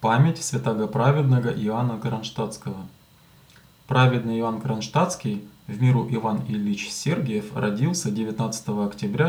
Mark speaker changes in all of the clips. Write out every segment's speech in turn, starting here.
Speaker 1: Память святаго праведного Иоанна Кронштадтского. Праведный Иоанн Кронштадтский, в миру Иван Ильич Сергиев, родился 19 октября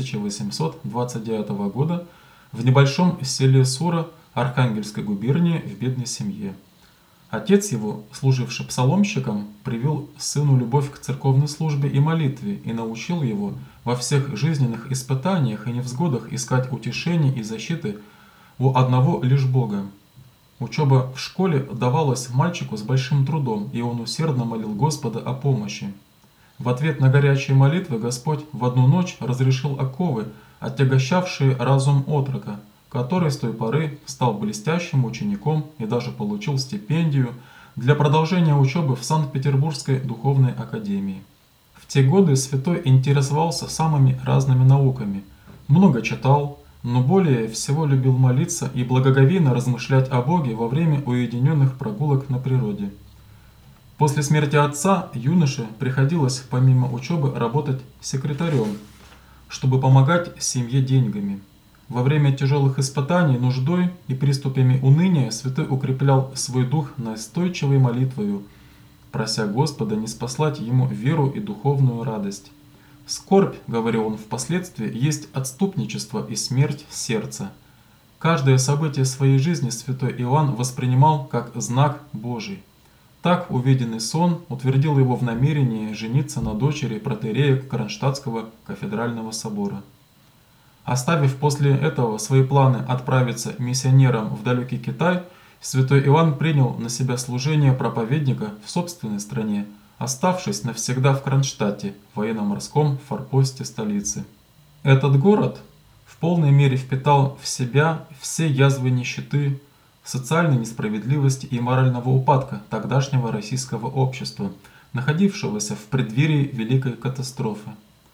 Speaker 1: 1829 года в небольшом селе Сура Архангельской губернии в бедной семье. Отец его, служивший псаломщиком, привил сыну любовь к церковной службе и молитве и научил его во всех жизненных испытаниях и невзгодах искать утешения и защиты у одного лишь Бога. Учеба в школе давалась мальчику с большим трудом, и он усердно молил Господа о помощи. В ответ на горячие молитвы Господь в одну ночь разрешил оковы, отягощавшие разум отрока, который с той поры стал блестящим учеником и даже получил стипендию для продолжения учебы в Санкт-Петербургской духовной академии. В те годы святой интересовался самыми разными науками, много читал, но более всего любил молиться и благоговейно размышлять о Боге во время уединенных прогулок на природе. После смерти отца юноше приходилось помимо учебы работать секретарем, чтобы помогать семье деньгами. Во время тяжелых испытаний, нуждой и приступами уныния святой укреплял свой дух настойчивой молитвою, прося Господа ниспослать ему веру и духовную радость. «Скорбь, — говорил он впоследствии, — есть отступничество и смерть сердца». Каждое событие своей жизни святой Иоанн воспринимал как знак Божий. Так увиденный сон утвердил его в намерении жениться на дочери протоиерея Кронштадтского кафедрального собора. Оставив после этого свои планы отправиться миссионером в далекий Китай, святой Иоанн принял на себя служение проповедника в собственной стране, оставшись навсегда в Кронштадте, военно-морском форпосте столицы. Этот город в полной мере впитал в себя все язвы нищеты, социальной несправедливости и морального упадка тогдашнего российского общества, находившегося в преддверии великой катастрофы.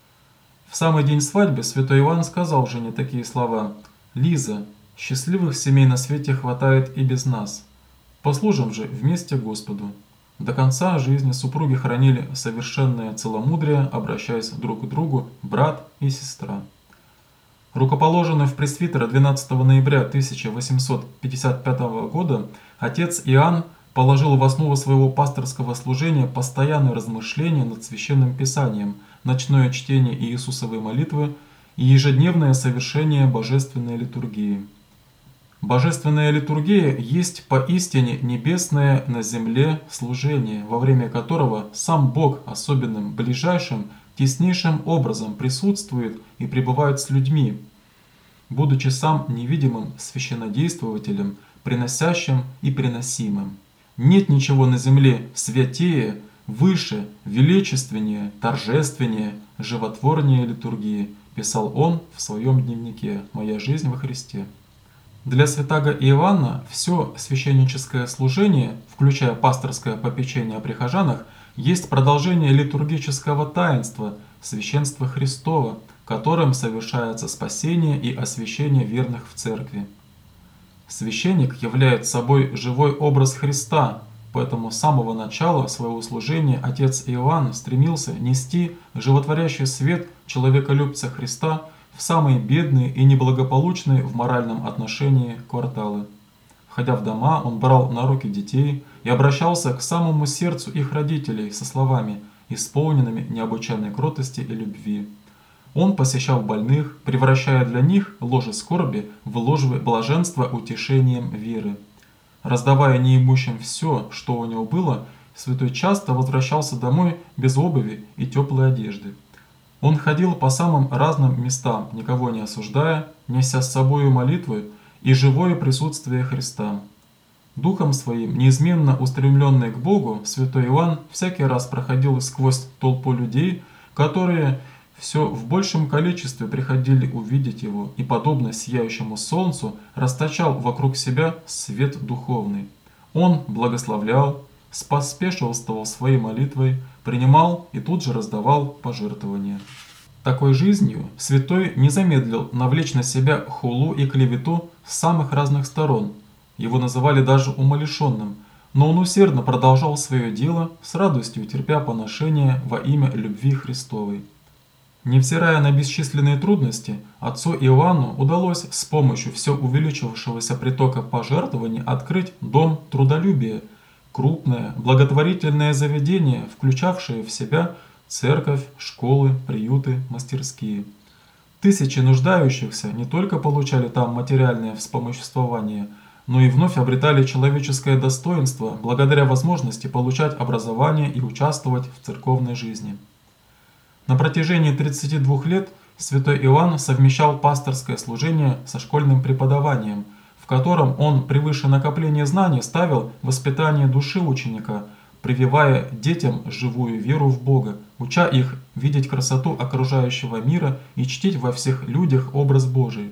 Speaker 1: В самый день свадьбы святой Иоанн сказал жене такие слова: «Лиза, счастливых семей на свете хватает и без нас. Послужим же вместе Господу». До конца жизни супруги хранили совершенное целомудрие, обращаясь друг к другу брат и сестра. Рукоположенный в пресвитера 12 ноября 1855 года, отец Иоанн положил в основу своего пасторского служения постоянное размышление над Священным Писанием, ночное чтение Иисусовой молитвы и ежедневное совершение божественной литургии. Божественная литургия есть поистине небесное на земле служение, во время которого сам Бог особенным, ближайшим, теснейшим образом присутствует и пребывает с людьми, будучи сам невидимым священнодействователем, приносящим и приносимым. Нет ничего на земле святее, выше, величественнее, торжественнее, животворнее литургии, писал он в своем дневнике «Моя жизнь во Христе». Для святаго Иоанна все священническое служение, включая пасторское попечение о прихожанах, есть продолжение литургического таинства, священства Христова, которым совершается спасение и освящение верных в церкви. Священник является собой живой образ Христа, поэтому с самого начала своего служения отец Иоанн стремился нести животворящий свет человеколюбца Христа в самые бедные и неблагополучные в моральном отношении кварталы. Входя в дома, он брал на руки детей и обращался к самому сердцу их родителей со словами, исполненными необычайной кротости и любви. Он посещал больных, превращая для них ложе скорби в ложе блаженства утешением веры. Раздавая неимущим все, что у него было, святой часто возвращался домой без обуви и теплой одежды. Он ходил по самым разным местам, никого не осуждая, неся с собою молитвы и живое присутствие Христа. Духом своим, неизменно устремленный к Богу, святой Иоанн всякий раз проходил сквозь толпу людей, которые все в большем количестве приходили увидеть его, и, подобно сияющему солнцу, расточал вокруг себя свет духовный. Он благословлял, споспешествовал своей молитвой, принимал и тут же раздавал пожертвования. Такой жизнью святой не замедлил навлечь на себя хулу и клевету с самых разных сторон. Его называли даже умалишенным, но он усердно продолжал свое дело, с радостью терпя поношения во имя любви Христовой. Невзирая на бесчисленные трудности, отцу Иоанну удалось с помощью все увеличивавшегося притока пожертвований открыть дом трудолюбия, крупное благотворительное заведение, включавшее в себя церковь, школы, приюты, мастерские. Тысячи нуждающихся не только получали там материальное вспомоществование, но и вновь обретали человеческое достоинство благодаря возможности получать образование и участвовать в церковной жизни. На протяжении 32 лет святой Иоанн совмещал пасторское служение со школьным преподаванием, в котором он превыше накопления знаний ставил воспитание души ученика, прививая детям живую веру в Бога, уча их видеть красоту окружающего мира и чтить во всех людях образ Божий.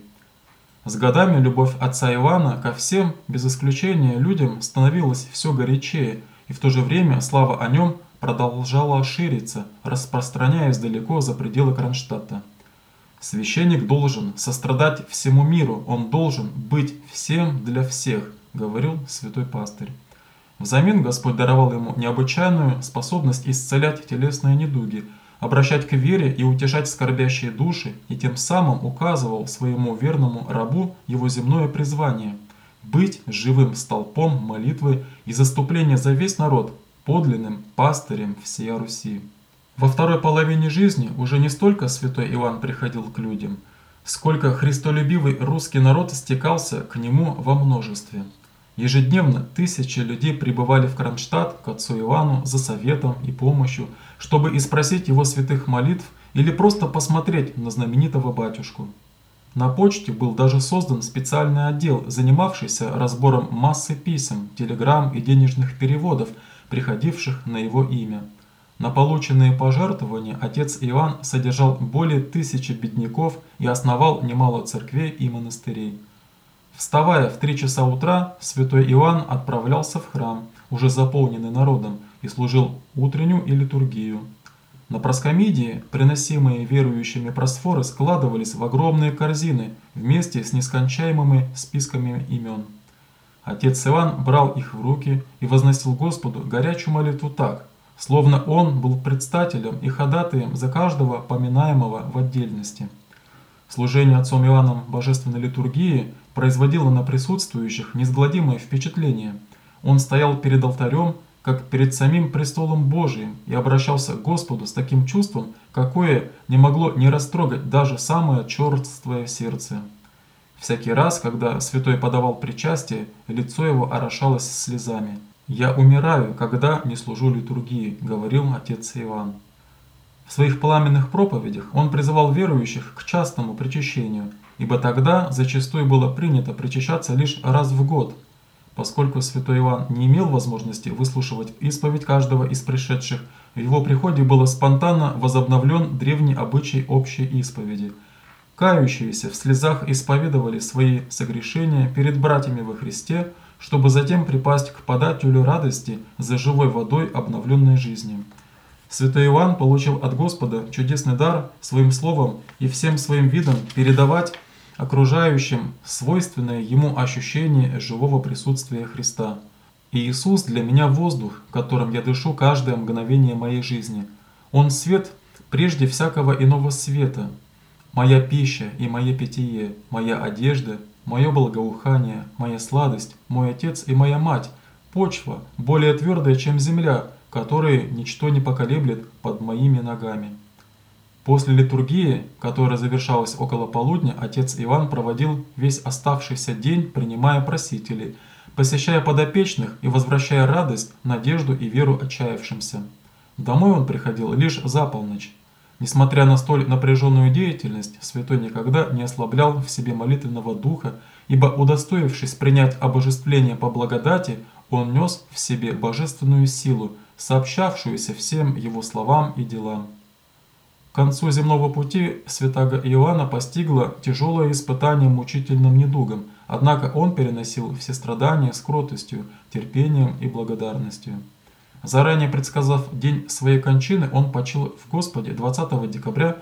Speaker 1: С годами любовь отца Иоанна ко всем, без исключения людям, становилась все горячее, и в то же время слава о нем продолжала шириться, распространяясь далеко за пределы Кронштадта. «Священник должен сострадать всему миру, он должен быть всем для всех», — говорил святой пастырь. Взамен Господь даровал ему необычайную способность исцелять телесные недуги, обращать к вере и утешать скорбящие души, и тем самым указывал своему верному рабу его земное призвание – быть живым столпом молитвы и заступления за весь народ, подлинным пастырем всея Руси. Во второй половине жизни уже не столько святой Иоанн приходил к людям, сколько христолюбивый русский народ стекался к нему во множестве. Ежедневно тысячи людей прибывали в Кронштадт к отцу Иоанну за советом и помощью, чтобы испросить его святых молитв или просто посмотреть на знаменитого батюшку. На почте был даже создан специальный отдел, занимавшийся разбором массы писем, телеграмм и денежных переводов, приходивших на его имя. На полученные пожертвования отец Иоанн содержал более 1000 бедняков и основал немало церквей и монастырей. Вставая в 3 часа утра, святой Иоанн отправлялся в храм, уже заполненный народом, и служил утреннюю и литургию. На проскомидии приносимые верующими просфоры складывались в огромные корзины вместе с нескончаемыми списками имен. Отец Иоанн брал их в руки и возносил Господу горячую молитву так, словно он был предстателем и ходатаем за каждого поминаемого в отдельности. Служение отцом Иоанном божественной литургии производило на присутствующих неизгладимое впечатление. Он стоял перед алтарем, как перед самим престолом Божиим, и обращался к Господу с таким чувством, какое не могло не растрогать даже самое черствое сердце. Всякий раз, когда святой подавал причастие, лицо его орошалось слезами. «Я умираю, когда не служу литургии», — говорил отец Иоанн. В своих пламенных проповедях он призывал верующих к частному причащению, ибо тогда зачастую было принято причащаться лишь раз в год. Поскольку святой Иоанн не имел возможности выслушивать исповедь каждого из пришедших, в его приходе было спонтанно возобновлен древний обычай общей исповеди. Кающиеся в слезах исповедовали свои согрешения перед братьями во Христе, чтобы затем припасть к подателю радости за живой водой обновленной жизни. Святой Иоанн получил от Господа чудесный дар своим словом и всем своим видом передавать окружающим свойственное ему ощущение живого присутствия Христа. «И Иисус для меня воздух, которым я дышу каждое мгновение моей жизни. Он свет прежде всякого иного света. Моя пища и мое питье, моя одежда, мое благоухание, моя сладость, мой отец и моя мать, почва, более твердая, чем земля, которые ничто не поколеблет под моими ногами». После литургии, которая завершалась около полудня, отец Иоанн проводил весь оставшийся день, принимая просителей, посещая подопечных и возвращая радость, надежду и веру отчаявшимся. Домой он приходил лишь за полночь. Несмотря на столь напряженную деятельность, святой никогда не ослаблял в себе молитвенного духа, ибо, удостоившись принять обожествление по благодати, он нес в себе божественную силу, сообщавшуюся всем его словам и делам. К концу земного пути святаго Иоанна постигло тяжелое испытание мучительным недугом, однако он переносил все страдания с кротостью, терпением и благодарностью. Заранее предсказав день своей кончины, он почил в Господе 20 декабря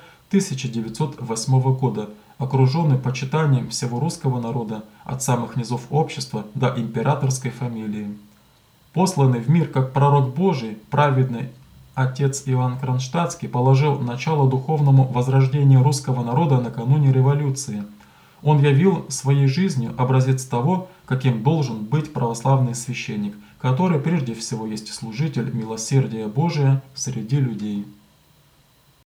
Speaker 1: 1908 года, окруженный почитанием всего русского народа, от самых низов общества до императорской фамилии. Посланный в мир как пророк Божий, праведный отец Иоанн Кронштадтский положил начало духовному возрождению русского народа накануне революции. Он явил своей жизнью образец того, каким должен быть православный священник, который прежде всего есть служитель милосердия Божия среди людей.